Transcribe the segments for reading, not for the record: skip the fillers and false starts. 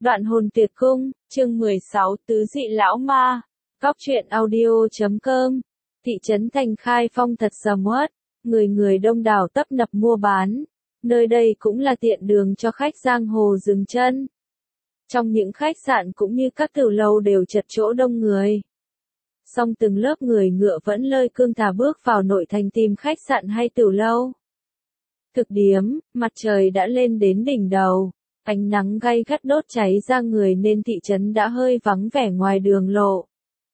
Đoạn hồn tuyệt cung, chương 16 tứ dị lão ma. Góc truyện audio.com. Thị trấn Thành Khai Phong thật sầm uất, người người đông đảo tấp nập mua bán. Nơi đây cũng là tiện đường cho khách giang hồ dừng chân. Trong những khách sạn cũng như các tiểu lầu đều chật chỗ đông người. Song từng lớp người ngựa vẫn lơi cương thả bước vào nội thành tìm khách sạn hay tiểu lâu. Thực điếm, mặt trời đã lên đến đỉnh đầu. Ánh nắng gay gắt đốt cháy ra người nên thị trấn đã hơi vắng vẻ ngoài đường lộ.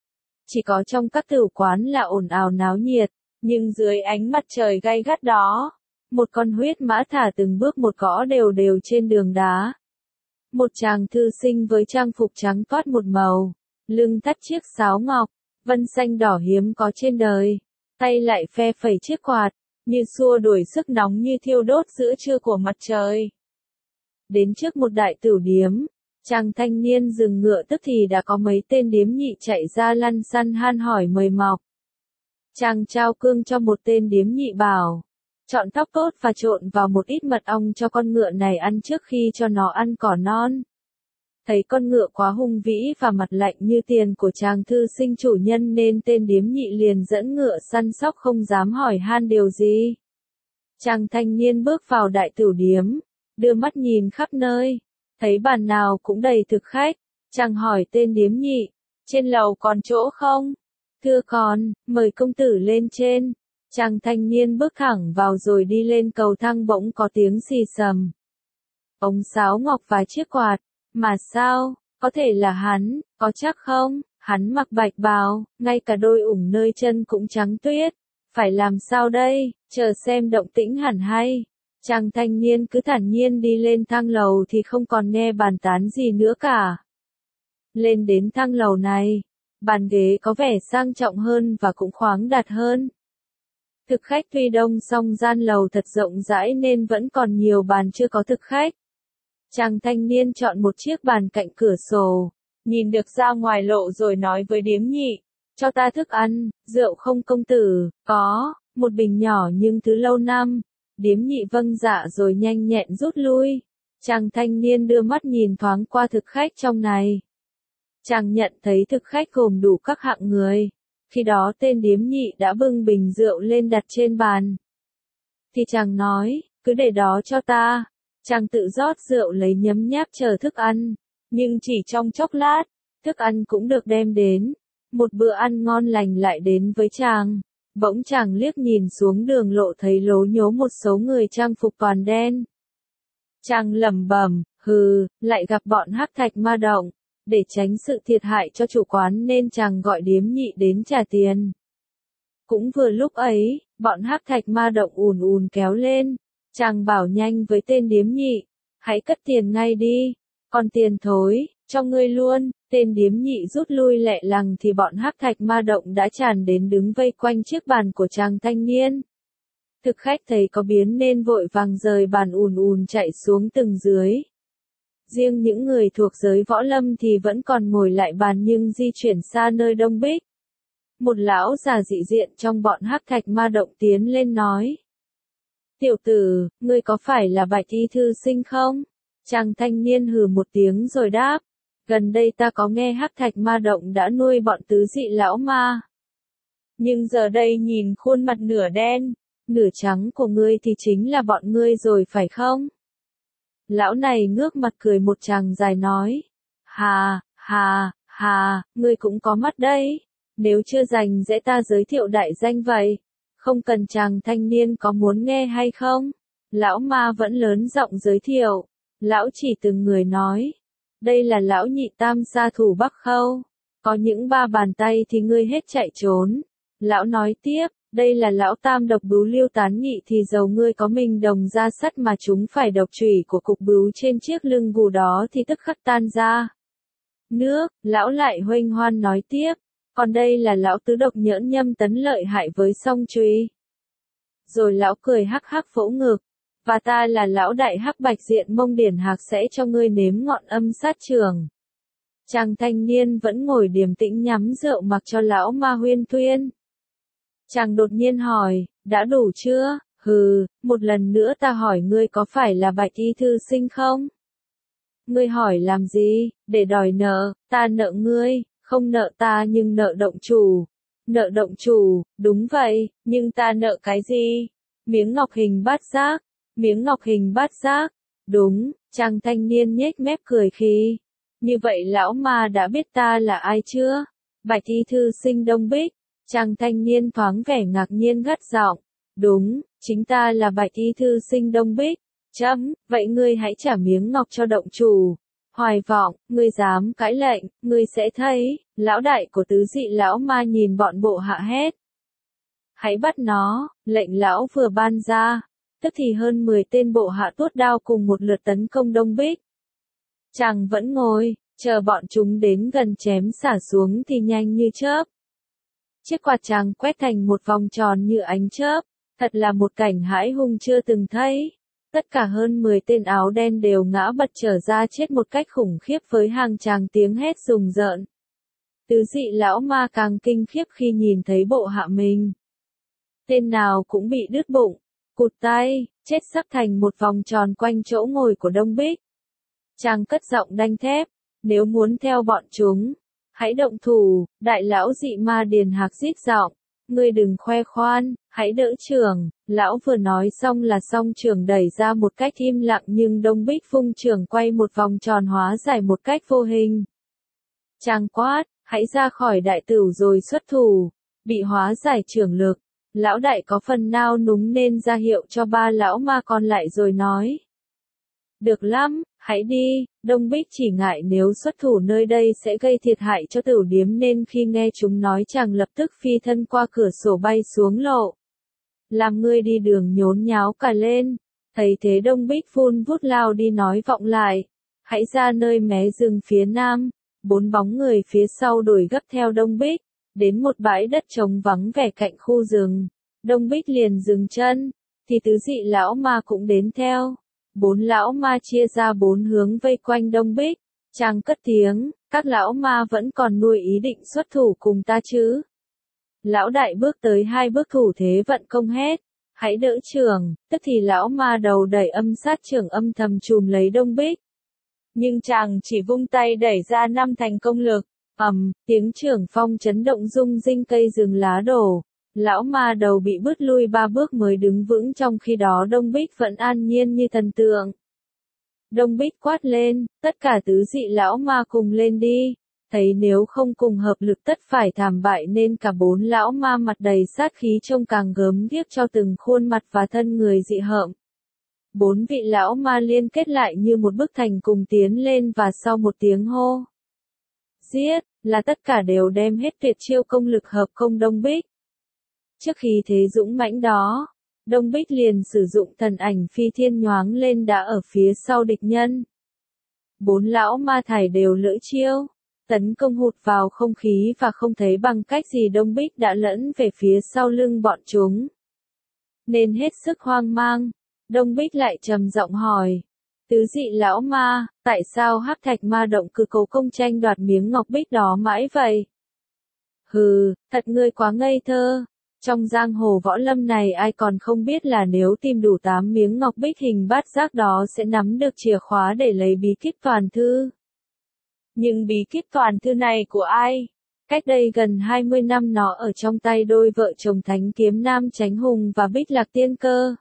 Chỉ có trong các tử quán là ồn ào náo nhiệt, nhưng dưới ánh mặt trời gay gắt đó, một con huyết mã thả từng bước một gõ đều đều trên đường đá. Một chàng thư sinh với trang phục trắng toát một màu, lưng thắt chiếc sáo ngọc, vân xanh đỏ hiếm có trên đời, tay lại phe phẩy chiếc quạt, như xua đuổi sức nóng như thiêu đốt giữa trưa của mặt trời. Đến trước một đại tửu điếm, chàng thanh niên dừng ngựa tức thì đã có mấy tên điếm nhị chạy ra lăn xăn han hỏi mời mọc. Chàng trao cương cho một tên điếm nhị bảo, chọn tóc tốt và trộn vào một ít mật ong cho con ngựa này ăn trước khi cho nó ăn cỏ non. Thấy con ngựa quá hung vĩ và mặt lạnh như tiền của chàng thư sinh chủ nhân nên tên điếm nhị liền dẫn ngựa săn sóc không dám hỏi han điều gì. Chàng thanh niên bước vào đại tửu điếm, đưa mắt nhìn khắp nơi, thấy bàn nào cũng đầy thực khách, chàng hỏi tên điếm nhị, trên lầu còn chỗ không? Thưa còn, mời công tử lên trên. Chàng thanh niên bước thẳng vào rồi đi lên cầu thang bỗng có tiếng xì xầm. Ống sáo ngọc và chiếc quạt, mà sao, có thể là hắn, có chắc không? Hắn mặc bạch bào, ngay cả đôi ủng nơi chân cũng trắng tuyết. Phải làm sao đây, chờ xem động tĩnh hẳn hay. Chàng thanh niên cứ thản nhiên đi lên thang lầu thì không còn nghe bàn tán gì nữa cả. Lên đến thang lầu này, bàn ghế có vẻ sang trọng hơn và cũng khoáng đạt hơn. Thực khách tuy đông song gian lầu thật rộng rãi nên vẫn còn nhiều bàn chưa có thực khách. Chàng thanh niên chọn một chiếc bàn cạnh cửa sổ, nhìn được ra ngoài lộ rồi nói với điếm nhị, cho ta thức ăn, rượu không công tử? Có, một bình nhỏ nhưng thứ lâu năm. Điếm nhị vâng dạ rồi nhanh nhẹn rút lui. Chàng thanh niên đưa mắt nhìn thoáng qua thực khách trong này. Chàng nhận thấy thực khách gồm đủ các hạng người. Khi đó tên điếm nhị đã bưng bình rượu lên đặt trên bàn. Thì chàng nói, cứ để đó cho ta. Chàng tự rót rượu lấy nhấm nháp chờ thức ăn. Nhưng chỉ trong chốc lát, thức ăn cũng được đem đến. Một bữa ăn ngon lành lại đến với chàng. Bỗng chàng liếc nhìn xuống đường lộ thấy lố nhố một số người trang phục toàn đen. Chàng lẩm bẩm, lại gặp bọn hắc thạch ma động. Để tránh sự thiệt hại cho chủ quán nên chàng gọi điếm nhị đến trả tiền. Cũng vừa lúc ấy, bọn hắc thạch ma động ùn ùn kéo lên. Chàng bảo nhanh với tên điếm nhị, hãy cất tiền ngay đi, còn tiền thối, cho ngươi luôn. Tên điếm nhị rút lui lẹ lằng thì bọn hắc thạch ma động đã tràn đến đứng vây quanh chiếc bàn của chàng thanh niên. Thực khách thấy có biến nên vội vàng rời bàn ùn ùn chạy xuống từng dưới. Riêng những người thuộc giới võ lâm thì vẫn còn ngồi lại bàn nhưng di chuyển xa nơi đông bích. Một lão già dị diện trong bọn hắc thạch ma động tiến lên nói. Tiểu tử, ngươi có phải là Bạch Y thư sinh không? Chàng thanh niên hừ một tiếng rồi đáp. Gần đây ta có nghe hắc thạch ma động đã nuôi bọn tứ dị lão ma. Nhưng giờ đây nhìn khuôn mặt nửa đen, nửa trắng của ngươi thì chính là bọn ngươi rồi phải không? Lão này ngước mặt cười một tràng dài nói. Hà, ngươi cũng có mắt đấy. Nếu chưa rành dễ ta giới thiệu đại danh vậy. Không cần chàng thanh niên có muốn nghe hay không? Lão ma vẫn lớn giọng giới thiệu. Lão chỉ từng người nói. Đây là lão nhị tam sa thủ Bắc Khâu. Có những ba bàn tay thì ngươi hết chạy trốn. Lão nói tiếp, đây là lão tam độc bướu Liêu Tán Nghị thì dầu ngươi có mình đồng ra sắt mà chúng phải độc chủy của cục bướu trên chiếc lưng gù đó thì tức khắc tan ra. Nước, lão lại huênh hoan nói tiếp, còn đây là lão tứ độc nhỡn nhâm tấn lợi hại với song chùy. Rồi lão cười hắc hắc vỗ ngực. Và ta là lão đại hắc bạch diện Mông Điển Hạc sẽ cho ngươi nếm ngọn âm sát trường. Chàng thanh niên vẫn ngồi điềm tĩnh nhắm rượu mặc cho lão ma huyên thuyên. Chàng đột nhiên hỏi, đã đủ chưa? Một lần nữa ta hỏi ngươi có phải là Bạch Y thư sinh không? Ngươi hỏi làm gì, để đòi nợ, ta nợ ngươi, không nợ ta nhưng nợ động chủ. Nợ động chủ, đúng vậy, nhưng ta nợ cái gì? Miếng ngọc hình bát giác, miếng ngọc hình bát giác, đúng, chàng thanh niên nhếch mép cười khi. Như vậy lão ma đã biết ta là ai chưa? Bạch y thư sinh Đông Bích, chàng thanh niên thoáng vẻ ngạc nhiên gắt giọng. Đúng, chính ta là bạch y thư sinh Đông Bích. Chấm, vậy ngươi hãy trả miếng ngọc cho động chủ. Hoài vọng, ngươi dám cãi lệnh, ngươi sẽ thấy, lão đại của tứ dị lão ma nhìn bọn bộ hạ hét. Hãy bắt nó, lệnh lão vừa ban ra, tức thì hơn 10 tên bộ hạ tuốt đao cùng một lượt tấn công Đông Bích. Chàng vẫn ngồi, chờ bọn chúng đến gần chém xả xuống thì nhanh như chớp. Chiếc quạt chàng quét thành một vòng tròn như ánh chớp, thật là một cảnh hãi hùng chưa từng thấy. Tất cả hơn 10 tên áo đen đều ngã bật trở ra chết một cách khủng khiếp với hàng tràng tiếng hét rùng rợn. Tứ dị lão ma càng kinh khiếp khi nhìn thấy bộ hạ mình. Tên nào cũng bị đứt bụng, cụt tay, chết sắp thành một vòng tròn quanh chỗ ngồi của Đông Bích. Chàng cất giọng đanh thép, nếu muốn theo bọn chúng, hãy động thủ, đại lão dị ma Điền Hạc rít giọng. Ngươi đừng khoe khoan, hãy đỡ trưởng, lão vừa nói xong là song trưởng đẩy ra một cách im lặng nhưng Đông Bích vung trưởng quay một vòng tròn hóa giải một cách vô hình. Chàng quát, hãy ra khỏi đại tửu rồi xuất thủ, bị hóa giải trưởng lực, lão đại có phần nao núng nên ra hiệu cho ba lão ma còn lại rồi nói. Được lắm, hãy đi, Đông Bích chỉ ngại nếu xuất thủ nơi đây sẽ gây thiệt hại cho tửu điếm nên khi nghe chúng nói chàng lập tức phi thân qua cửa sổ bay xuống lộ. Làm ngươi đi đường nhốn nháo cả lên, thấy thế Đông Bích phun vút lao đi nói vọng lại. Hãy ra nơi mé rừng phía nam, 4 bóng người phía sau đuổi gấp theo Đông Bích, đến một bãi đất trống vắng vẻ cạnh khu rừng. Đông Bích liền dừng chân, thì tứ dị lão ma cũng đến theo. 4 lão ma chia ra 4 hướng vây quanh Đông Bích, chàng cất tiếng, các lão ma vẫn còn nuôi ý định xuất thủ cùng ta chứ. Lão đại bước tới 2 bước thủ thế vận công hét, hãy đỡ trưởng, tức thì lão ma đầu đẩy âm sát trưởng âm thầm chùm lấy Đông Bích. Nhưng chàng chỉ vung tay đẩy ra 5 thành công lực, tiếng trưởng phong chấn động rung rinh cây rừng lá đổ. Lão ma đầu bị bứt lui 3 bước mới đứng vững trong khi đó Đông Bích vẫn an nhiên như thần tượng. Đông Bích quát lên, tất cả tứ dị lão ma cùng lên đi, thấy nếu không cùng hợp lực tất phải thảm bại nên cả 4 lão ma mặt đầy sát khí trông càng gớm ghiếc cho từng khuôn mặt và thân người dị hợm. 4 vị lão ma liên kết lại như một bức thành cùng tiến lên và sau một tiếng hô. Giết, là tất cả đều đem hết tuyệt chiêu công lực hợp công Đông Bích. Trước khi thế dũng mãnh đó, Đông Bích liền sử dụng thần ảnh phi thiên nhoáng lên đã ở phía sau địch nhân. 4 lão ma thải đều lỡ chiêu, tấn công hụt vào không khí và không thấy bằng cách gì Đông Bích đã lẫn về phía sau lưng bọn chúng. Nên hết sức hoang mang, Đông Bích lại trầm giọng hỏi. Tứ dị lão ma, tại sao Hắc Thạch Ma Động cứ cố công tranh đoạt miếng ngọc bích đó mãi vậy? Hừ, thật ngươi quá ngây thơ. Trong giang hồ võ lâm này ai còn không biết là nếu tìm đủ 8 miếng ngọc bích hình bát giác đó sẽ nắm được chìa khóa để lấy bí kíp toàn thư. Nhưng bí kíp toàn thư này của ai? Cách đây gần 20 năm nó ở trong tay đôi vợ chồng Thánh Kiếm Nam Chánh Hùng và Bích Lạc Tiên Cơ.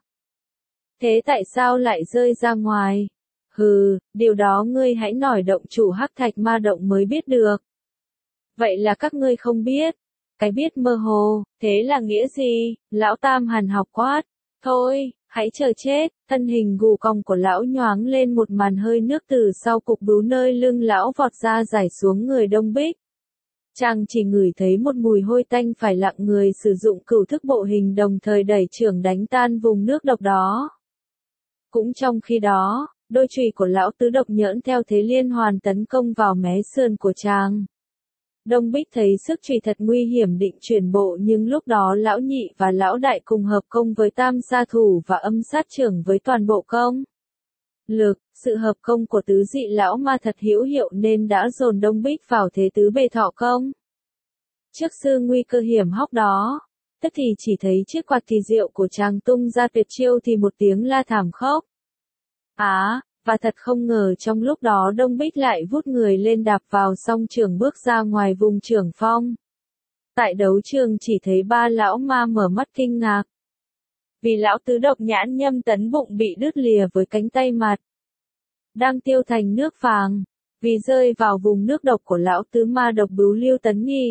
Thế tại sao lại rơi ra ngoài? Hừ, điều đó ngươi hãy hỏi động chủ Hắc Thạch Ma Động mới biết được. Vậy là các ngươi không biết. Cái biết mơ hồ, thế là nghĩa gì? Lão Tam hằn học quát. Thôi, hãy chờ chết. Thân hình gù cong của lão nhoáng lên một màn hơi nước từ sau cục đú nơi lưng lão vọt ra rải xuống người Đông Bích. Chàng chỉ ngửi thấy một mùi hôi tanh phải lặng người sử dụng cửu thức bộ hình đồng thời đẩy trưởng đánh tan vùng nước độc đó. Cũng trong khi đó, đôi chùy của lão tứ độc nhỡn theo thế liên hoàn tấn công vào mé sườn của chàng. Đông Bích thấy sức chùy thật nguy hiểm định chuyển bộ nhưng lúc đó lão nhị và lão đại cùng hợp công với tam sa thủ và âm sát trưởng với toàn bộ công lực, sự hợp công của tứ dị lão ma thật hữu hiệu nên đã dồn Đông Bích vào thế tứ bề thọ công. Trước sự nguy cơ hiểm hóc đó, tức thì chỉ thấy chiếc quạt kỳ diệu của chàng tung ra tuyệt chiêu thì một tiếng la thảm khốc. Và thật không ngờ trong lúc đó Đông Bích lại vút người lên đạp vào song trường bước ra ngoài vùng trưởng phong. Tại đấu trường chỉ thấy ba lão ma mở mắt kinh ngạc. Vì lão tứ độc nhãn nhâm tấn bụng bị đứt lìa với cánh tay mặt. Đang tiêu thành nước vàng. Vì rơi vào vùng nước độc của lão tứ ma độc bướu Lưu Tấn Nghi.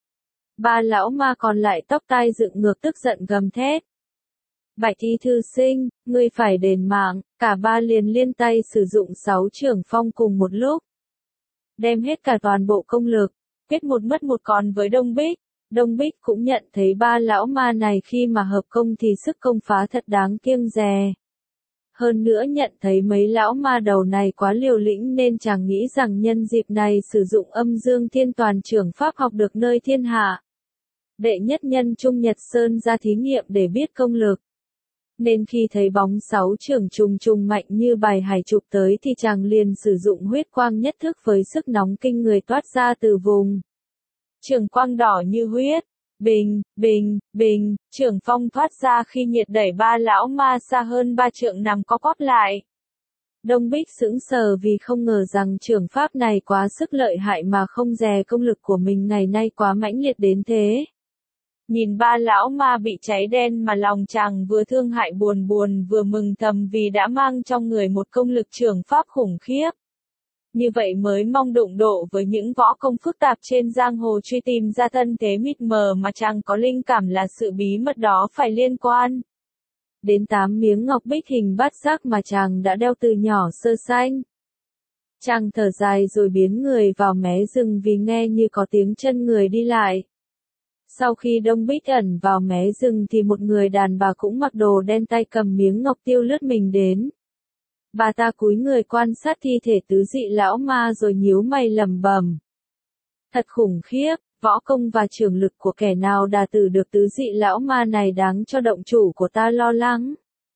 Ba lão ma còn lại tóc tai dựng ngược tức giận gầm thét. Bạch y thư sinh, ngươi phải đền mạng, cả ba liền liên tay sử dụng 6 trưởng phong cùng một lúc. Đem hết cả toàn bộ công lực, kết một mất một còn với Đông Bích. Đông Bích cũng nhận thấy ba lão ma này khi mà hợp công thì sức công phá thật đáng kiêng dè. Hơn nữa nhận thấy mấy lão ma đầu này quá liều lĩnh nên chàng nghĩ rằng nhân dịp này sử dụng Âm Dương Thiên Toàn trưởng pháp học được nơi thiên hạ. Đệ nhất nhân Trung Nhật Sơn ra thí nghiệm để biết công lực. Nên khi thấy bóng 6 trưởng trùng trùng mạnh như bài hải chụp tới thì chàng liền sử dụng huyết quang nhất thức với sức nóng kinh người toát ra từ vùng. Trường quang đỏ như huyết, bình, bình, bình, trường phong thoát ra khi nhiệt đẩy ba lão ma xa hơn 3 trượng nằm co quắp lại. Đông Bích sững sờ vì không ngờ rằng trường pháp này quá sức lợi hại mà không dè công lực của mình ngày nay quá mãnh liệt đến thế. Nhìn ba lão ma bị cháy đen mà lòng chàng vừa thương hại buồn buồn vừa mừng thầm vì đã mang trong người một công lực trường pháp khủng khiếp. Như vậy mới mong đụng độ với những võ công phức tạp trên giang hồ truy tìm ra thân thế mịt mờ mà chàng có linh cảm là sự bí mật đó phải liên quan. Đến 8 miếng ngọc bích hình bát giác mà chàng đã đeo từ nhỏ sơ sanh. Chàng thở dài rồi biến người vào mé rừng vì nghe như có tiếng chân người đi lại. Sau khi Đông Bích ẩn vào mé rừng thì một người đàn bà cũng mặc đồ đen tay cầm miếng ngọc tiêu lướt mình đến. Bà ta cúi người quan sát thi thể tứ dị lão ma rồi nhíu mày lẩm bẩm. Thật khủng khiếp, võ công và trường lực của kẻ nào đả tử được tứ dị lão ma này đáng cho động chủ của ta lo lắng.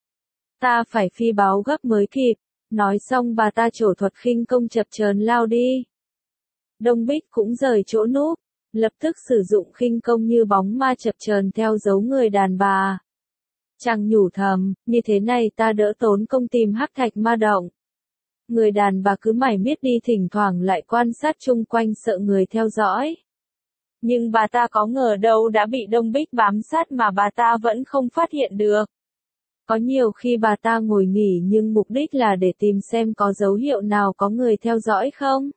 Ta phải phi báo gấp mới kịp. Nói xong bà ta trổ thuật khinh công chập chờn lao đi. Đông Bích cũng rời chỗ núp, lập tức sử dụng khinh công như bóng ma chập chờn theo dấu người đàn bà. Chàng nhủ thầm, như thế này ta đỡ tốn công tìm hắc thạch ma động. Người đàn bà cứ mải miết đi thỉnh thoảng lại quan sát chung quanh sợ người theo dõi. Nhưng bà ta có ngờ đâu đã bị Đông Bích bám sát mà bà ta vẫn không phát hiện được. Có nhiều khi bà ta ngồi nghỉ nhưng mục đích là để tìm xem có dấu hiệu nào có người theo dõi không.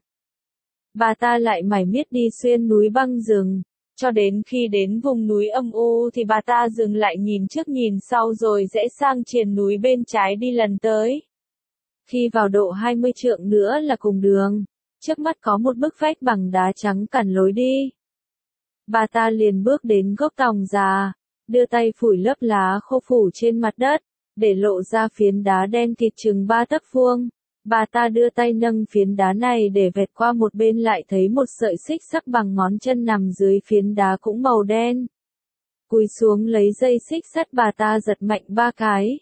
Bà ta lại mải miết đi xuyên núi băng rừng. Cho đến khi đến vùng núi âm u thì bà ta dừng lại nhìn trước nhìn sau rồi rẽ sang triền núi bên trái đi lần tới. Khi vào độ 20 trượng nữa là cùng đường, trước mắt có một bức vách bằng đá trắng cản lối đi. Bà ta liền bước đến gốc tòng già, đưa tay phủi lớp lá khô phủ trên mặt đất, để lộ ra phiến đá đen kịt chừng 3 tấc vuông. Bà ta đưa tay nâng phiến đá này để vẹt qua một bên lại thấy một sợi xích sắc bằng ngón chân nằm dưới phiến đá cũng màu đen. Cúi xuống lấy dây xích sắt bà ta giật mạnh 3 cái.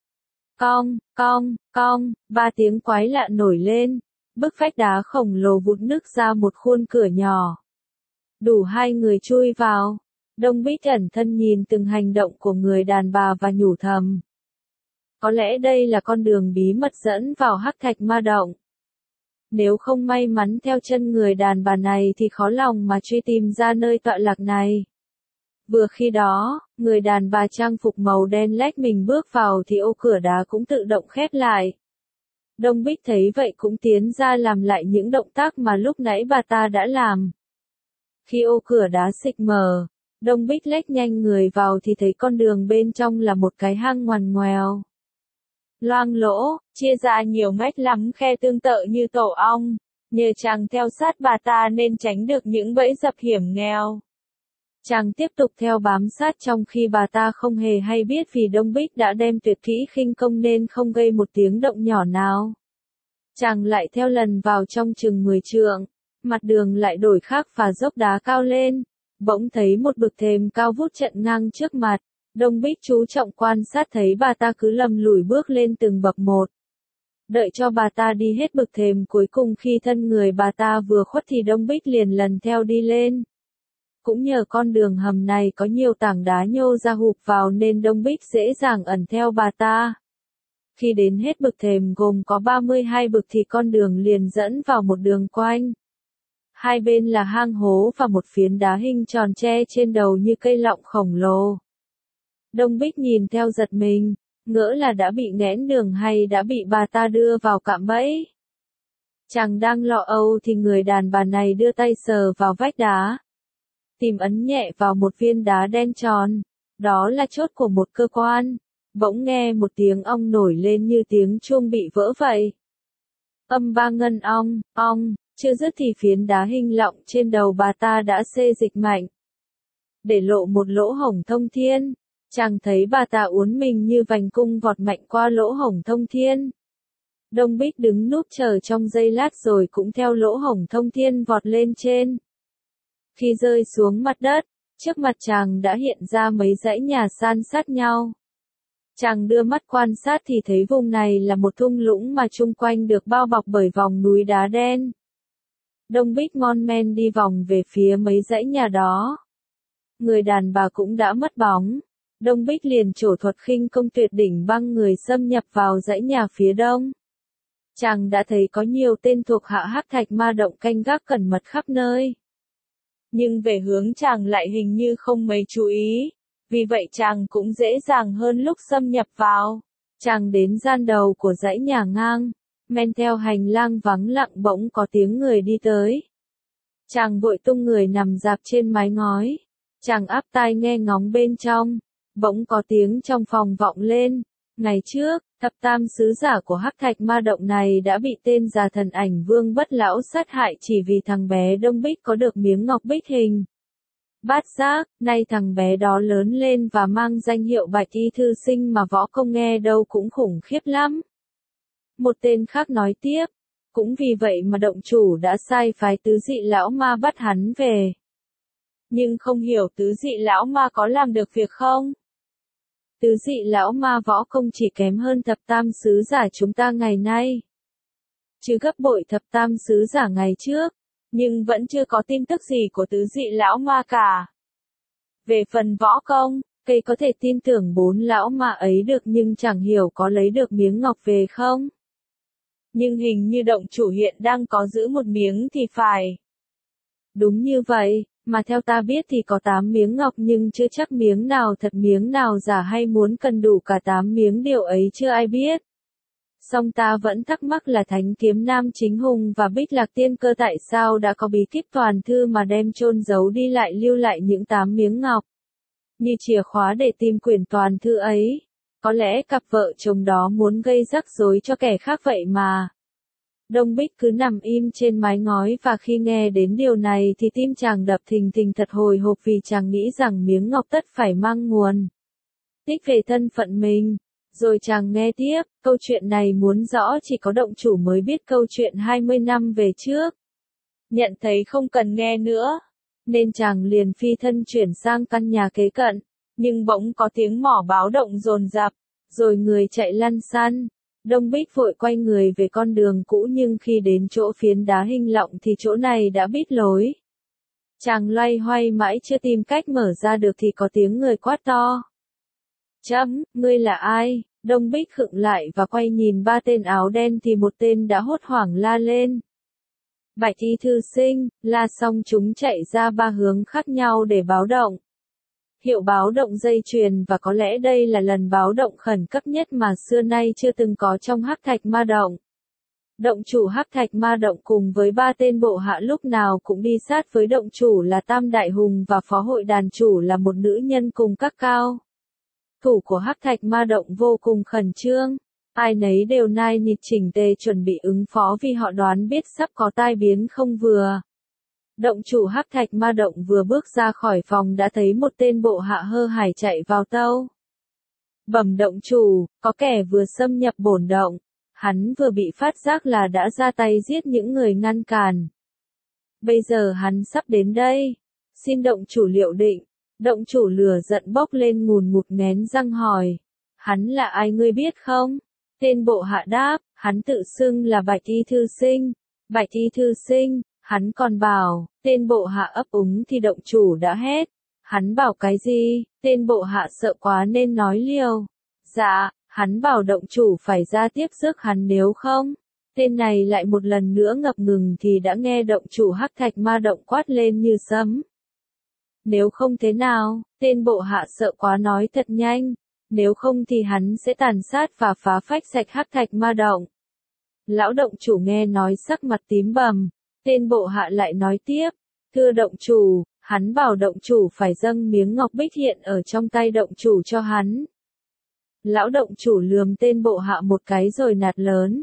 Cong, cong, cong, 3 tiếng quái lạ nổi lên. Bức vách đá khổng lồ vụt nứt ra một khuôn cửa nhỏ. Đủ 2 người chui vào. Đông Bích ẩn thân nhìn từng hành động của người đàn bà và nhủ thầm. Có lẽ đây là con đường bí mật dẫn vào hắc thạch ma động. Nếu không may mắn theo chân người đàn bà này thì khó lòng mà truy tìm ra nơi tọa lạc này. Vừa khi đó, người đàn bà trang phục màu đen lách mình bước vào thì ô cửa đá cũng tự động khép lại. Đông Bích thấy vậy cũng tiến ra làm lại những động tác mà lúc nãy bà ta đã làm. Khi ô cửa đá xịch mở, Đông Bích lách nhanh người vào thì thấy con đường bên trong là một cái hang ngoằn ngoèo. Loang lỗ, chia ra nhiều mét lắm khe tương tự như tổ ong, nhờ chàng theo sát bà ta nên tránh được những bẫy dập hiểm nghèo. Chàng tiếp tục theo bám sát trong khi bà ta không hề hay biết vì Đông Bích đã đem tuyệt kỹ khinh công nên không gây một tiếng động nhỏ nào. Chàng lại theo lần vào trong chừng 10 trượng, mặt đường lại đổi khác và dốc đá cao lên, bỗng thấy một bậc thềm cao vút chặn ngang trước mặt. Đông Bích chú trọng quan sát thấy bà ta cứ lầm lủi bước lên từng bậc một. Đợi cho bà ta đi hết bậc thềm cuối cùng khi thân người bà ta vừa khuất thì Đông Bích liền lần theo đi lên. Cũng nhờ con đường hầm này có nhiều tảng đá nhô ra hụp vào nên Đông Bích dễ dàng ẩn theo bà ta. Khi đến hết bực thềm gồm có 32 bực thì con đường liền dẫn vào một đường quanh. Hai bên là hang hố và một phiến đá hình tròn tre trên đầu như cây lọng khổng lồ. Đông Bích nhìn theo giật mình, ngỡ là đã bị nghẽn đường hay đã bị bà ta đưa vào cạm bẫy. Chàng đang lo âu thì người đàn bà này đưa tay sờ vào vách đá. Tìm ấn nhẹ vào một viên đá đen tròn, đó là chốt của một cơ quan. Bỗng nghe một tiếng ong nổi lên như tiếng chuông bị vỡ vậy. Âm ba ngân ong, chưa dứt thì phiến đá hình lọng trên đầu bà ta đã xê dịch mạnh, để lộ một lỗ hổng thông thiên. Chàng thấy bà ta uốn mình như vành cung vọt mạnh qua lỗ hổng thông thiên. Đông Bích đứng núp chờ trong giây lát rồi cũng theo lỗ hổng thông thiên vọt lên trên. Khi rơi xuống mặt đất, trước mặt chàng đã hiện ra mấy dãy nhà san sát nhau. Chàng đưa mắt quan sát thì thấy vùng này là một thung lũng mà chung quanh được bao bọc bởi vòng núi đá đen. Đông Bích mon men đi vòng về phía mấy dãy nhà đó. Người đàn bà cũng đã mất bóng. Đông Bích liền trổ thuật khinh công tuyệt đỉnh băng người xâm nhập vào dãy nhà phía đông. Chàng đã thấy có nhiều tên thuộc hạ Hắc Thạch Ma Động canh gác cẩn mật khắp nơi. Nhưng về hướng chàng lại hình như không mấy chú ý. Vì vậy chàng cũng dễ dàng hơn lúc xâm nhập vào. Chàng đến gian đầu của dãy nhà ngang, men theo hành lang vắng lặng bỗng có tiếng người đi tới. Chàng vội tung người nằm rạp trên mái ngói. Chàng áp tai nghe ngóng bên trong, bỗng có tiếng trong phòng vọng lên. Ngày trước, thập tam sứ giả của Hắc Thạch Ma Động này đã bị tên già thần ảnh Vương Bất Lão sát hại chỉ vì thằng bé Đông Bích có được miếng ngọc bích hình bát giác. Nay thằng bé đó lớn lên và mang danh hiệu Bạch Y Thư Sinh mà võ công nghe đâu cũng khủng khiếp lắm. Một tên khác nói tiếp, cũng vì vậy mà động chủ đã sai phái tứ dị lão ma bắt hắn về. Nhưng không hiểu tứ dị lão ma có làm được việc không? Tứ dị lão ma võ công chỉ kém hơn thập tam sứ giả chúng ta ngày nay, chứ gấp bội thập tam sứ giả ngày trước, nhưng vẫn chưa có tin tức gì của tứ dị lão ma cả. Về phần võ công, cây có thể tin tưởng bốn lão ma ấy được nhưng chẳng hiểu có lấy được miếng ngọc về không. Nhưng hình như động chủ hiện đang có giữ một miếng thì phải. Đúng như vậy, mà theo ta biết thì có 8 miếng ngọc nhưng chưa chắc miếng nào thật miếng nào giả hay muốn cần đủ cả 8 miếng điều ấy chưa ai biết. Song ta vẫn thắc mắc là Thánh Kiếm Nam Chính Hùng và Bích Lạc Tiên Cơ tại sao đã có bí kíp toàn thư mà đem chôn giấu đi lại lưu lại những 8 miếng ngọc. Như chìa khóa để tìm quyển toàn thư ấy. Có lẽ cặp vợ chồng đó muốn gây rắc rối cho kẻ khác vậy mà. Đông Bích cứ nằm im trên mái ngói và khi nghe đến điều này thì tim chàng đập thình thình thật hồi hộp vì chàng nghĩ rằng miếng ngọc tất phải mang nguồn tích về thân phận mình. Rồi chàng nghe tiếp, câu chuyện này muốn rõ chỉ có động chủ mới biết câu chuyện 20 năm về trước. Nhận thấy không cần nghe nữa, nên chàng liền phi thân chuyển sang căn nhà kế cận, nhưng bỗng có tiếng mỏ báo động dồn dập, rồi người chạy lăn xăn. Đông Bích vội quay người về con đường cũ nhưng khi đến chỗ phiến đá hình lọng thì chỗ này đã bít lối. Chàng loay hoay mãi chưa tìm cách mở ra được thì có tiếng người quát to. Ngươi là ai? Đông Bích khựng lại và quay nhìn ba tên áo đen thì một tên đã hốt hoảng la lên. Bạch Y Thư Sinh, la xong chúng chạy ra 3 hướng khác nhau để báo động. Hiệu báo động dây chuyền và có lẽ đây là lần báo động khẩn cấp nhất mà xưa nay chưa từng có trong Hắc Thạch Ma Động. Động chủ Hắc Thạch Ma Động cùng với 3 tên bộ hạ lúc nào cũng đi sát với động chủ là Tam Đại Hùng và phó hội đàn chủ là một nữ nhân cùng các cao thủ của Hắc Thạch Ma Động vô cùng khẩn trương. Ai nấy đều nai nịt chỉnh tề chuẩn bị ứng phó vì họ đoán biết sắp có tai biến không vừa. Động chủ Hắc Thạch Ma Động vừa bước ra khỏi phòng đã thấy một tên bộ hạ hơ hải chạy vào tâu. Bẩm động chủ, có kẻ vừa xâm nhập bổn động. Hắn vừa bị phát giác là đã ra tay giết những người ngăn cản. Bây giờ hắn sắp đến đây. Xin động chủ liệu định. Động chủ lửa giận bốc lên ngùn ngụt nghén răng hỏi. Hắn là ai ngươi biết không? Tên bộ hạ đáp, hắn tự xưng là Bạch Y Thư Sinh. Bạch Y Thư Sinh, hắn còn bảo, tên bộ hạ ấp úng thì động chủ đã hét. Hắn bảo cái gì? Tên bộ hạ sợ quá nên nói liều. Dạ, Hắn bảo động chủ phải ra tiếp rước hắn nếu không. Tên này lại một lần nữa ngập ngừng thì đã nghe động chủ Hắc Thạch Ma Động quát lên như sấm. Nếu không thế nào, tên bộ hạ sợ quá nói thật nhanh, nếu không thì hắn sẽ tàn sát và phá phách sạch Hắc Thạch Ma Động. Lão động chủ nghe nói sắc mặt tím bầm, tên bộ hạ lại nói tiếp, thưa động chủ, hắn bảo động chủ phải dâng miếng ngọc bích hiện ở trong tay động chủ cho hắn. Lão động chủ lườm tên bộ hạ một cái rồi nạt lớn.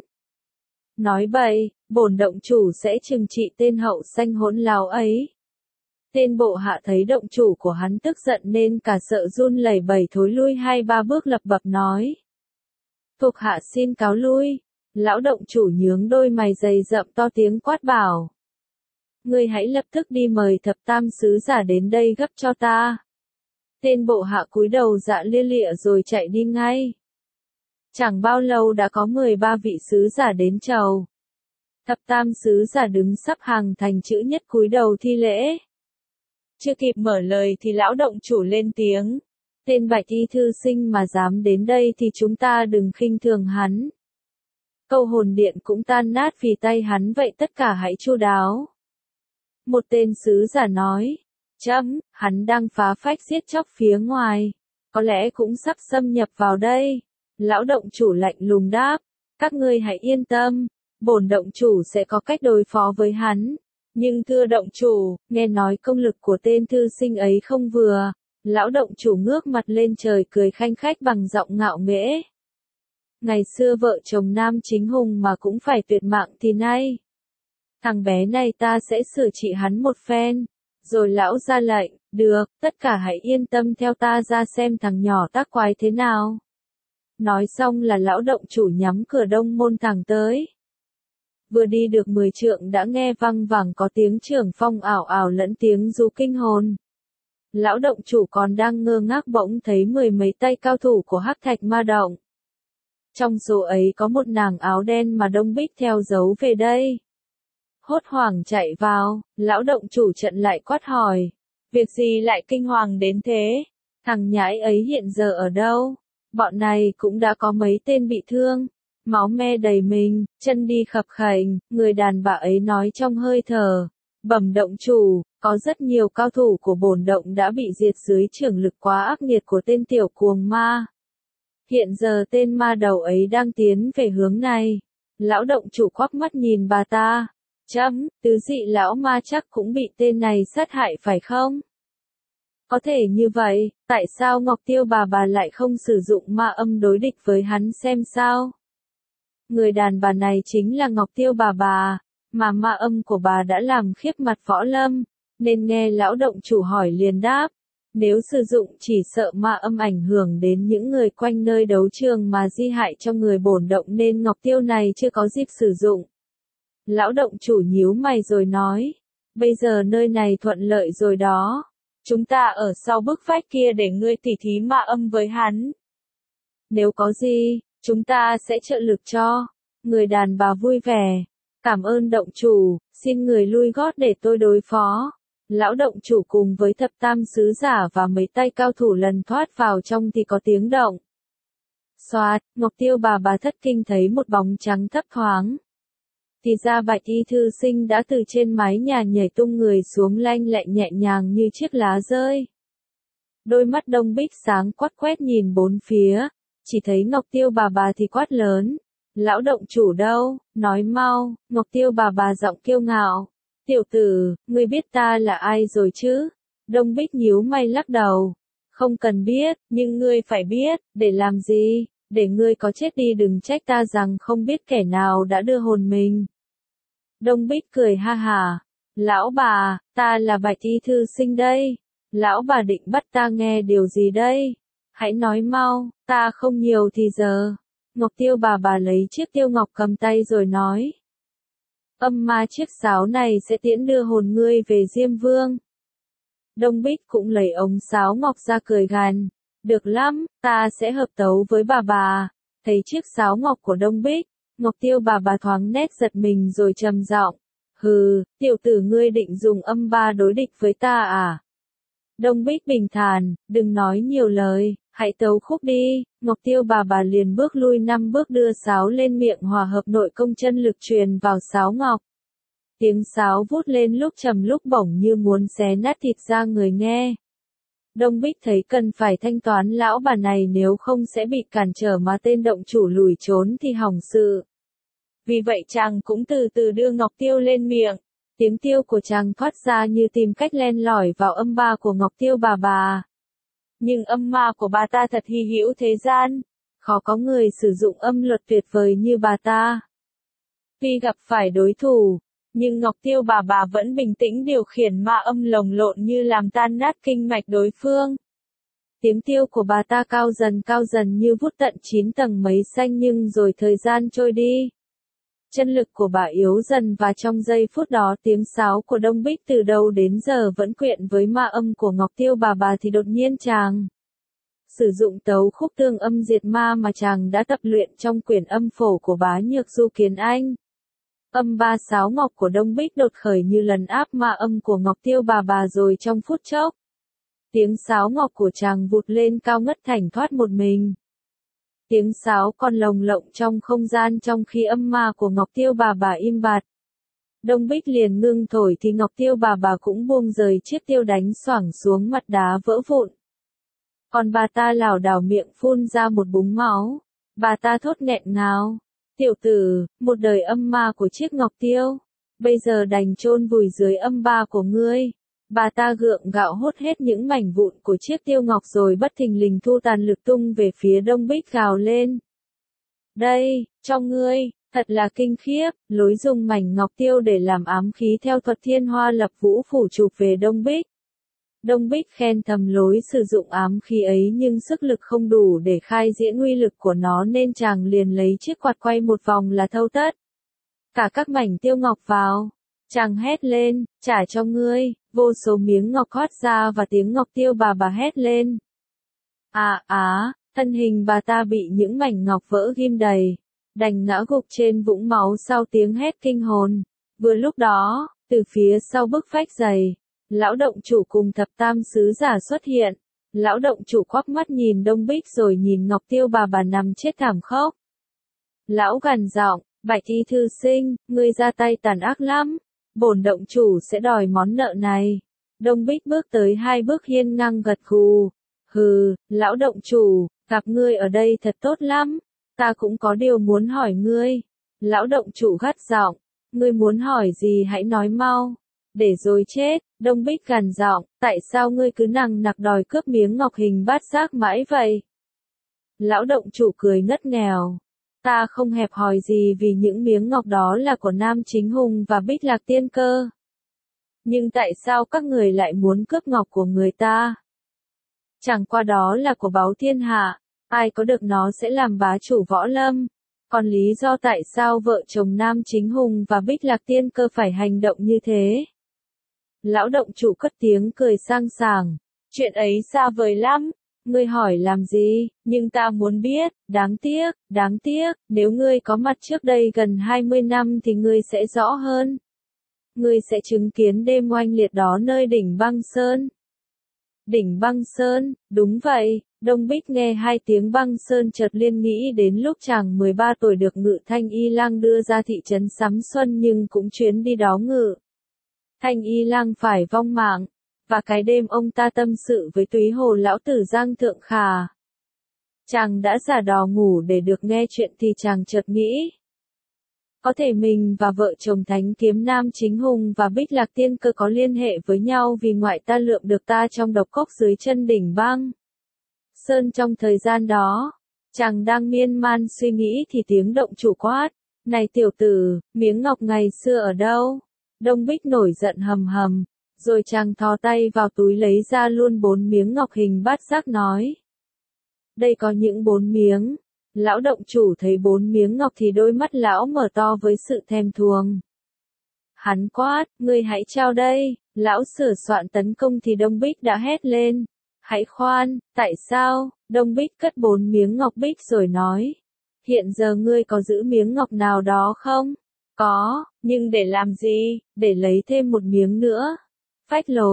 Nói bậy, bổn động chủ sẽ trừng trị tên hậu sanh hỗn láo ấy. Tên bộ hạ thấy động chủ của hắn tức giận nên cả sợ run lẩy bẩy thối lui 2-3 bước lập bập nói. Thuộc hạ xin cáo lui. Lão động chủ nhướng đôi mày dày rậm to tiếng quát bảo. Ngươi hãy lập tức đi mời thập tam sứ giả đến đây gấp cho ta. Tên bộ hạ cúi đầu dạ lia lịa rồi chạy đi ngay. Chẳng bao lâu đã có 13 vị sứ giả đến chầu. Thập tam sứ giả đứng sắp hàng thành chữ nhất cúi đầu thi lễ. Chưa kịp mở lời thì lão động chủ lên tiếng. Tên Bạch Y thư sinh mà dám đến đây thì chúng ta đừng khinh thường hắn. Câu hồn điện cũng tan nát vì tay hắn vậy tất cả hãy chu đáo. Một tên sứ giả nói. Chấm, hắn đang phá phách giết chóc phía ngoài. Có lẽ cũng sắp xâm nhập vào đây. Lão động chủ lạnh lùng đáp. Các ngươi hãy yên tâm. Bổn động chủ sẽ có cách đối phó với hắn. Nhưng thưa động chủ, nghe nói công lực của tên thư sinh ấy không vừa. Lão động chủ ngước mặt lên trời cười khanh khách bằng giọng ngạo nghễ. Ngày xưa vợ chồng nam chính hùng mà cũng phải tuyệt mạng thì nay. Thằng bé này ta sẽ xử trị hắn một phen. Rồi lão ra lệnh, được, tất cả hãy yên tâm theo ta ra xem thằng nhỏ tác quái thế nào. Nói xong là lão động chủ nhắm cửa đông môn thẳng tới. Vừa đi được 10 trượng đã nghe văng vẳng có tiếng trưởng phong ảo ảo lẫn tiếng rú kinh hồn. Lão động chủ còn đang ngơ ngác bỗng thấy 10 mấy tay cao thủ của Hắc Thạch Ma Động. Trong số ấy có một nàng áo đen mà Đông Bích theo dấu về đây. Hốt hoảng chạy vào, lão động chủ trận lại quát hỏi. Việc gì lại kinh hoàng đến thế? Thằng nhãi ấy hiện giờ ở đâu? Bọn này cũng đã có mấy tên bị thương. Máu me đầy mình, chân đi khập khểnh, người đàn bà ấy nói trong hơi thở. Bẩm động chủ, có rất nhiều cao thủ của bổn động đã bị diệt dưới chưởng lực quá ác nghiệt của tên tiểu cuồng ma. Hiện giờ tên ma đầu ấy đang tiến về hướng này. Lão động chủ quắc mắt nhìn bà ta. Chấm, tứ dị lão ma chắc cũng bị tên này sát hại phải không? Có thể như vậy, tại sao Ngọc Tiêu bà lại không sử dụng ma âm đối địch với hắn xem sao? Người đàn bà này chính là Ngọc Tiêu bà, mà ma âm của bà đã làm khiếp mặt võ lâm, nên nghe lão động chủ hỏi liền đáp. Nếu sử dụng chỉ sợ ma âm ảnh hưởng đến những người quanh nơi đấu trường mà di hại cho người bổn động nên Ngọc Tiêu này chưa có dịp sử dụng. Lão động chủ nhíu mày rồi nói, bây giờ nơi này thuận lợi rồi đó. Chúng ta ở sau bức vách kia để ngươi tỉ thí ma âm với hắn. Nếu có gì, chúng ta sẽ trợ lực cho. Người đàn bà vui vẻ. Cảm ơn động chủ, xin người lui gót để tôi đối phó. Lão động chủ cùng với thập tam sứ giả và mấy tay cao thủ lần thoát vào trong thì có tiếng động. Xoạt, Ngọc Tiêu bà thất kinh thấy một bóng trắng thấp thoáng. Thì ra Bạch Y thư sinh đã từ trên mái nhà nhảy tung người xuống lanh lẹ nhẹ nhàng như chiếc lá rơi. Đôi mắt Đông Bích sáng quát quét nhìn bốn phía, chỉ thấy Ngọc Tiêu bà thì quát lớn. Lão động chủ đâu, nói mau. Ngọc Tiêu bà giọng kiêu ngạo. Tiểu tử, ngươi biết ta là ai rồi chứ? Đông Bích nhíu mày lắc đầu. Không cần biết, nhưng ngươi phải biết, để làm gì? Để ngươi có chết đi đừng trách ta rằng không biết kẻ nào đã đưa hồn mình. Đông Bích cười ha hả. Lão bà, ta là Bạch Y thư sinh đây. Lão bà định bắt ta nghe điều gì đây? Hãy nói mau, ta không nhiều thì giờ. Ngọc Tiêu bà lấy chiếc tiêu ngọc cầm tay rồi nói. Âm ma chiếc sáo này sẽ tiễn đưa hồn ngươi về Diêm Vương. Đông Bích cũng lấy ống sáo ngọc ra cười gằn. Được lắm, ta sẽ hợp tấu với bà. Thấy chiếc sáo ngọc của Đông Bích, Ngọc Tiêu bà thoáng nét giật mình rồi trầm giọng. Hừ, tiểu tử ngươi định dùng âm ba đối địch với ta à? Đông Bích bình thản, đừng nói nhiều lời, hãy tấu khúc đi. Ngọc Tiêu bà liền bước lui 5 bước đưa sáo lên miệng hòa hợp nội công chân lực truyền vào sáo ngọc. Tiếng sáo vút lên lúc trầm lúc bổng như muốn xé nát thịt da người nghe. Đông Bích thấy cần phải thanh toán lão bà này nếu không sẽ bị cản trở mà tên động chủ lùi trốn thì hỏng sự. Vì vậy chàng cũng từ từ đưa Ngọc Tiêu lên miệng. Tiếng tiêu của chàng thoát ra như tìm cách len lỏi vào âm ba của Ngọc Tiêu bà. Nhưng âm ma của bà ta thật hy hữu thế gian. Khó có người sử dụng âm luật tuyệt vời như bà ta. Tuy gặp phải đối thủ, nhưng Ngọc Tiêu bà vẫn bình tĩnh điều khiển ma âm lồng lộn như làm tan nát kinh mạch đối phương. Tiếng tiêu của bà ta cao dần như vút tận 9 tầng mấy xanh nhưng rồi thời gian trôi đi. Chân lực của bà yếu dần và trong giây phút đó tiếng sáo của Đông Bích từ đầu đến giờ vẫn quyện với ma âm của Ngọc Tiêu bà thì đột nhiên chàng sử dụng tấu khúc tương âm diệt ma mà chàng đã tập luyện trong quyển âm phổ của Bá Nhược Du Kiến Anh. Âm ba sáo ngọc của Đông Bích đột khởi như lần áp ma âm của Ngọc Tiêu bà rồi trong phút chốc. Tiếng sáo ngọc của chàng vụt lên cao ngất thảnh thoát một mình. Tiếng sáo còn lồng lộng trong không gian trong khi âm ma của Ngọc Tiêu bà im bặt. Đông Bích liền ngưng thổi thì Ngọc Tiêu bà cũng buông rời chiếc tiêu đánh xoảng xuống mặt đá vỡ vụn. Còn bà ta lảo đảo miệng phun ra một búng máu. Bà ta thốt nghẹn ngào. Tiểu tử, một đời âm ma của chiếc Ngọc Tiêu. Bây giờ đành chôn vùi dưới âm ba của ngươi. Bà ta gượng gạo hốt hết những mảnh vụn của chiếc tiêu ngọc rồi bất thình lình thu tàn lực tung về phía Đông Bích gào lên. Đây, cho ngươi, thật là kinh khiếp, lối dùng mảnh ngọc tiêu để làm ám khí theo thuật thiên hoa lập vũ phủ chụp về Đông Bích. Đông Bích khen thầm lối sử dụng ám khí ấy nhưng sức lực không đủ để khai diễn uy lực của nó nên chàng liền lấy chiếc quạt quay một vòng là thâu tất cả các mảnh tiêu ngọc vào. Chàng hét lên, trả cho ngươi, vô số miếng ngọc hót ra và tiếng Ngọc Tiêu bà hét lên. Thân hình bà ta bị những mảnh ngọc vỡ ghim đầy, đành ngã gục trên vũng máu sau tiếng hét kinh hồn. Vừa lúc đó, từ phía sau bức vách dày, lão động chủ cùng thập tam sứ giả xuất hiện. Lão động chủ quắc mắt nhìn Đông Bích rồi nhìn Ngọc Tiêu bà nằm chết thảm khốc. Lão gằn giọng, Bạch Y thư sinh, ngươi ra tay tàn ác lắm. Bổn động chủ sẽ đòi món nợ này. Đông Bích bước tới 2 bước hiên ngang gật gù. Hừ, lão động chủ, gặp ngươi ở đây thật tốt lắm. Ta cũng có điều muốn hỏi ngươi. Lão động chủ gắt giọng, ngươi muốn hỏi gì hãy nói mau. Để rồi chết, Đông Bích gằn giọng, tại sao ngươi cứ nằng nặc đòi cướp miếng ngọc hình bát giác mãi vậy? Lão động chủ cười ngất ngèo. Ta không hẹp hòi gì vì những miếng ngọc đó là của Nam Chính Hùng và Bích Lạc Tiên Cơ. Nhưng tại sao các người lại muốn cướp ngọc của người ta? Chẳng qua đó là của báu thiên hạ, ai có được nó sẽ làm bá chủ võ lâm. Còn lý do tại sao vợ chồng Nam Chính Hùng và Bích Lạc Tiên Cơ phải hành động như thế? Lão động chủ cất tiếng cười sang sảng. Chuyện ấy xa vời lắm. Ngươi hỏi làm gì, nhưng ta muốn biết, đáng tiếc, nếu ngươi có mặt trước đây gần 20 năm thì ngươi sẽ rõ hơn. Ngươi sẽ chứng kiến đêm oanh liệt đó nơi đỉnh Băng Sơn. Đỉnh Băng Sơn, đúng vậy, Đông Bích nghe 2 tiếng Băng Sơn chợt liên nghĩ đến lúc chàng 13 tuổi được Ngự Thanh Y Lang đưa ra thị trấn Sắm Xuân nhưng cũng chuyến đi đó Ngự Thanh Y Lang phải vong mạng. Và cái đêm ông ta tâm sự với Túy Hồ lão tử Giang Thượng Khả. Chàng đã giả đò ngủ để được nghe chuyện thì chàng chợt nghĩ. Có thể mình và vợ chồng Thánh Kiếm Nam Chính Hùng và Bích Lạc Tiên Cơ có liên hệ với nhau vì ngoại ta lượm được ta trong độc cốc dưới chân đỉnh Băng Sơn trong thời gian đó. Chàng đang miên man suy nghĩ thì tiếng động chủ quát. Này tiểu tử, miếng ngọc ngày xưa ở đâu? Đông Bích nổi giận hầm hầm. Rồi chàng thò tay vào túi lấy ra luôn 4 miếng ngọc hình bát giác nói. Đây có những 4 miếng. Lão động chủ thấy 4 miếng ngọc thì đôi mắt lão mở to với sự thèm thuồng. Hắn quát, ngươi hãy trao đây. Lão sửa soạn tấn công thì Đông Bích đã hét lên. Hãy khoan, tại sao? Đông Bích cất 4 miếng ngọc bích rồi nói. Hiện giờ ngươi có giữ miếng ngọc nào đó không? Có, nhưng để làm gì? Để lấy thêm một miếng nữa. Phách lối,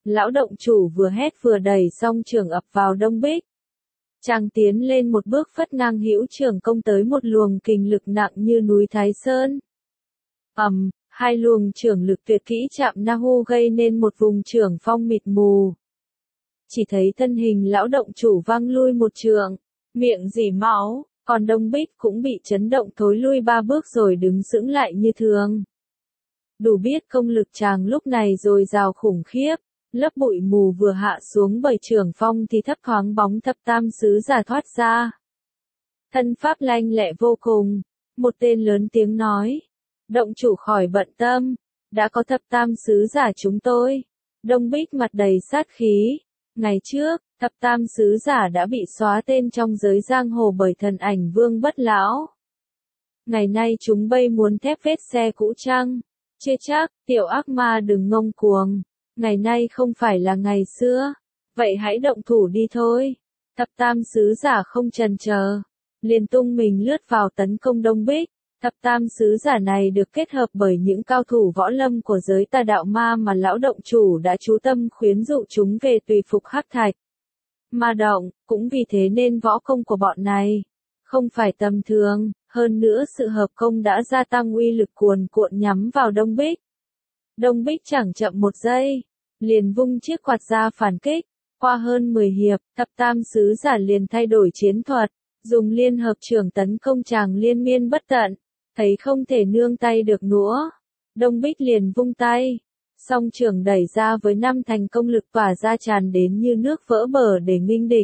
lão động chủ vừa hét vừa đẩy xong trường ập vào Đông Bích. Chàng tiến lên một bước phất ngang hữu trường công tới một luồng kình lực nặng như núi Thái Sơn. Hai luồng trưởng lực tuyệt kỹ chạm Nahu gây nên một vùng trưởng phong mịt mù. Chỉ thấy thân hình lão động chủ văng lui một trượng, miệng rỉ máu, còn Đông Bích cũng bị chấn động thối lui 3 bước rồi đứng sững lại như thường. Đủ biết công lực chàng lúc này dồi dào khủng khiếp, lớp bụi mù vừa hạ xuống bởi trưởng phong thì thấp thoáng bóng thập tam sứ giả thoát ra. Thân pháp lanh lẹ vô cùng, một tên lớn tiếng nói. Động chủ khỏi bận tâm, đã có thập tam sứ giả chúng tôi. Đông Bích mặt đầy sát khí. Ngày trước, thập tam sứ giả đã bị xóa tên trong giới giang hồ bởi thần ảnh Vương Bất Lão. Ngày nay chúng bây muốn thép vết xe cũ chăng? Chê chắc, tiểu ác ma đừng ngông cuồng. Ngày nay không phải là ngày xưa. Vậy hãy động thủ đi thôi. Thập tam sứ giả không chần chờ, liền tung mình lướt vào tấn công Đông Bích. Thập tam sứ giả này được kết hợp bởi những cao thủ võ lâm của giới tà đạo ma mà lão động chủ đã chú tâm khuyến dụ chúng về tùy phục hắc thạch. Ma động, cũng vì thế nên võ công của bọn này không phải tầm thường, hơn nữa sự hợp công đã gia tăng uy lực cuồn cuộn nhắm vào Đông Bích. Đông Bích chẳng chậm một giây, liền vung chiếc quạt ra phản kích. Qua hơn 10 hiệp, thập tam sứ giả liền thay đổi chiến thuật, dùng liên hợp trưởng tấn công chàng liên miên bất tận. Thấy không thể nương tay được nữa, Đông Bích liền vung tay, song trường đẩy ra với 5 thành công lực tỏa ra tràn đến như nước vỡ bờ để nghênh địch.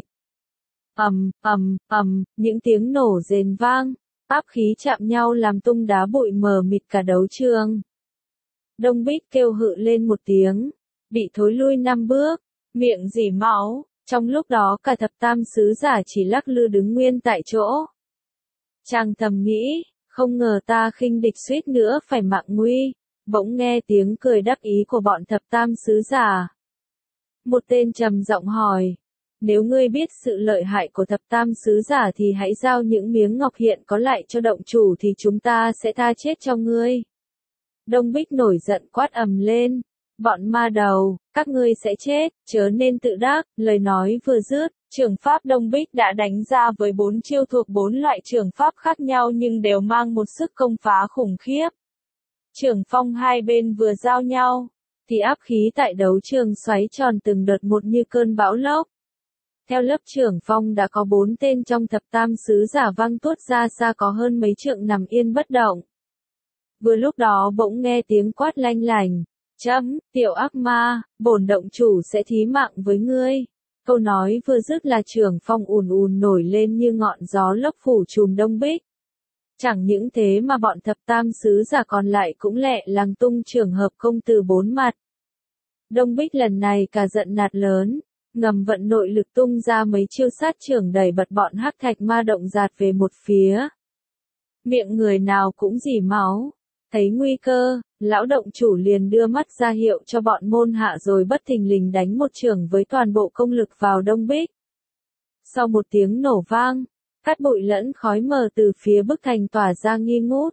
Những tiếng nổ rền vang, áp khí chạm nhau làm tung đá bụi mờ mịt cả đấu trường. Đông Bích kêu hự lên một tiếng, bị thối lui 5 bước, miệng rỉ máu, trong lúc đó cả thập tam sứ giả chỉ lắc lư đứng nguyên tại chỗ. Chàng thầm nghĩ, không ngờ ta khinh địch suýt nữa phải mạng nguy, bỗng nghe tiếng cười đắc ý của bọn thập tam sứ giả. Một tên trầm giọng hỏi, nếu ngươi biết sự lợi hại của thập tam sứ giả thì hãy giao những miếng ngọc hiện có lại cho động chủ thì chúng ta sẽ tha chết cho ngươi. Đông Bích nổi giận quát ầm lên, bọn ma đầu, các ngươi sẽ chết, chớ nên tự đắc. Lời nói vừa dứt, trường pháp Đông Bích đã đánh ra với 4 chiêu thuộc 4 loại trường pháp khác nhau nhưng đều mang một sức công phá khủng khiếp. Trường phong hai bên vừa giao nhau, thì áp khí tại đấu trường xoáy tròn từng đợt một như cơn bão lốc. Theo lớp trường phong đã có 4 tên trong thập tam sứ giả văng tuốt ra xa có hơn mấy trượng nằm yên bất động. Vừa lúc đó bỗng nghe tiếng quát lanh lành, tiểu ác ma, bổn động chủ sẽ thí mạng với ngươi. Câu nói vừa dứt là trường phong ùn ùn nổi lên như ngọn gió lốc phủ trùm Đông Bích. Chẳng những thế mà bọn thập tam sứ giả còn lại cũng lẹ làng tung trường hợp công từ 4 mặt. Đông Bích lần này cả giận nạt lớn, ngầm vận nội lực tung ra mấy chiêu sát trưởng đẩy bật bọn hắc thạch ma động dạt về một phía. Miệng người nào cũng rỉ máu. Thấy nguy cơ, lão động chủ liền đưa mắt ra hiệu cho bọn môn hạ rồi bất thình lình đánh một chưởng với toàn bộ công lực vào Đông Bích. Sau một tiếng nổ vang, cát bụi lẫn khói mờ từ phía bức thành tỏa ra nghi ngút.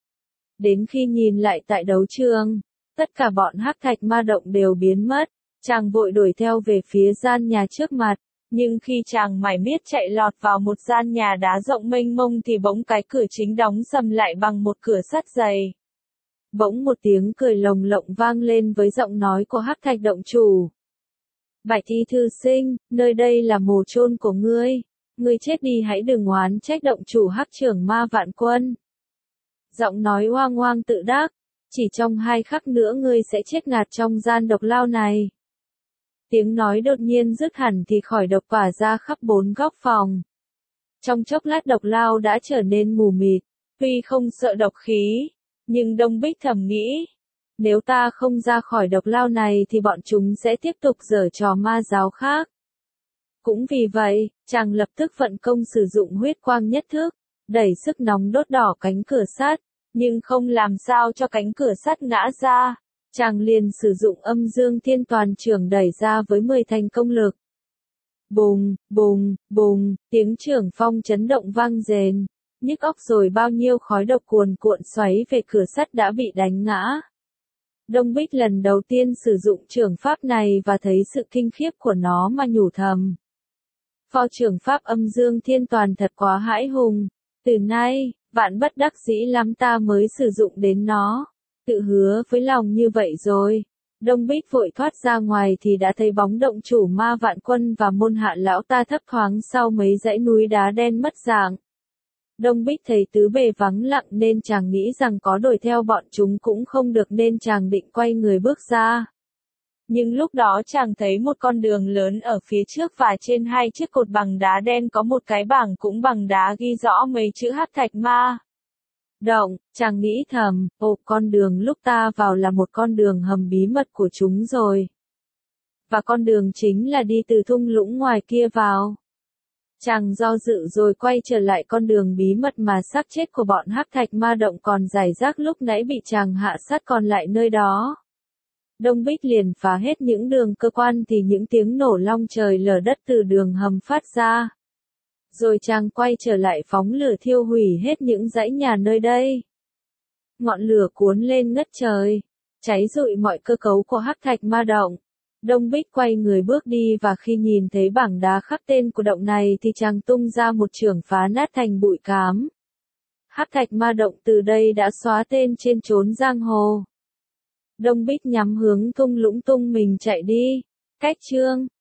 Đến khi nhìn lại tại đấu trường, tất cả bọn hắc thạch ma động đều biến mất, chàng vội đuổi theo về phía gian nhà trước mặt. Nhưng khi chàng mải miết chạy lọt vào một gian nhà đá rộng mênh mông thì bỗng cái cửa chính đóng sầm lại bằng một cửa sắt dày. Bỗng một tiếng cười lồng lộng vang lên với giọng nói của hắc thạch động chủ. Bạch Thi thư sinh, nơi đây là mồ chôn của ngươi. Ngươi chết đi hãy đừng oán trách động chủ hắc trưởng ma vạn quân. Giọng nói oang oang tự đắc, chỉ trong 2 khắc nữa ngươi sẽ chết ngạt trong gian độc lao này. Tiếng nói đột nhiên dứt hẳn thì khỏi độc tỏa ra khắp 4 góc phòng. Trong chốc lát độc lao đã trở nên mù mịt, tuy không sợ độc khí, nhưng Đông Bích thầm nghĩ, nếu ta không ra khỏi độc lao này thì bọn chúng sẽ tiếp tục giở trò ma giáo khác. Cũng vì vậy, chàng lập tức vận công sử dụng huyết quang nhất thức, đẩy sức nóng đốt đỏ cánh cửa sắt, nhưng không làm sao cho cánh cửa sắt ngã ra. Chàng liền sử dụng âm dương thiên toàn chưởng đẩy ra với 10 thành công lực. Bùng, bùng, bùng, tiếng chưởng phong chấn động vang rền, nhức óc rồi bao nhiêu khói độc cuồn cuộn xoáy về cửa sắt đã bị đánh ngã. Đông Bích lần đầu tiên sử dụng trường pháp này và thấy sự kinh khiếp của nó mà nhủ thầm. Phò trường pháp âm dương thiên toàn thật quá hãi hùng. Từ nay, vạn bất đắc dĩ lắm ta mới sử dụng đến nó. Tự hứa với lòng như vậy rồi. Đông Bích vội thoát ra ngoài thì đã thấy bóng động chủ ma vạn quân và môn hạ lão ta thấp thoáng sau mấy dãy núi đá đen mất dạng. Đông Bích thấy tứ bề vắng lặng nên chàng nghĩ rằng có đuổi theo bọn chúng cũng không được nên chàng định quay người bước ra. Nhưng lúc đó chàng thấy một con đường lớn ở phía trước và trên hai chiếc cột bằng đá đen có một cái bảng cũng bằng đá ghi rõ mấy chữ Hắc Thạch Ma Động. Chàng nghĩ thầm, con đường lúc ta vào là một con đường hầm bí mật của chúng rồi. Và con đường chính là đi từ thung lũng ngoài kia vào. Chàng do dự rồi quay trở lại con đường bí mật mà xác chết của bọn Hắc Thạch Ma Động còn rải rác lúc nãy bị chàng hạ sát còn lại nơi đó. Đông Bích liền phá hết những đường cơ quan thì những tiếng nổ long trời lở đất từ đường hầm phát ra. Rồi chàng quay trở lại phóng lửa thiêu hủy hết những dãy nhà nơi đây. Ngọn lửa cuốn lên ngất trời, cháy rụi mọi cơ cấu của Hắc Thạch Ma Động. Đông Bích quay người bước đi và khi nhìn thấy bảng đá khắc tên của động này thì chàng tung ra một chưởng phá nát thành bụi cám. Hắc Thạch Ma Động từ đây đã xóa tên trên chốn giang hồ. Đông Bích nhắm hướng thung lũng tung mình chạy đi. Cách chương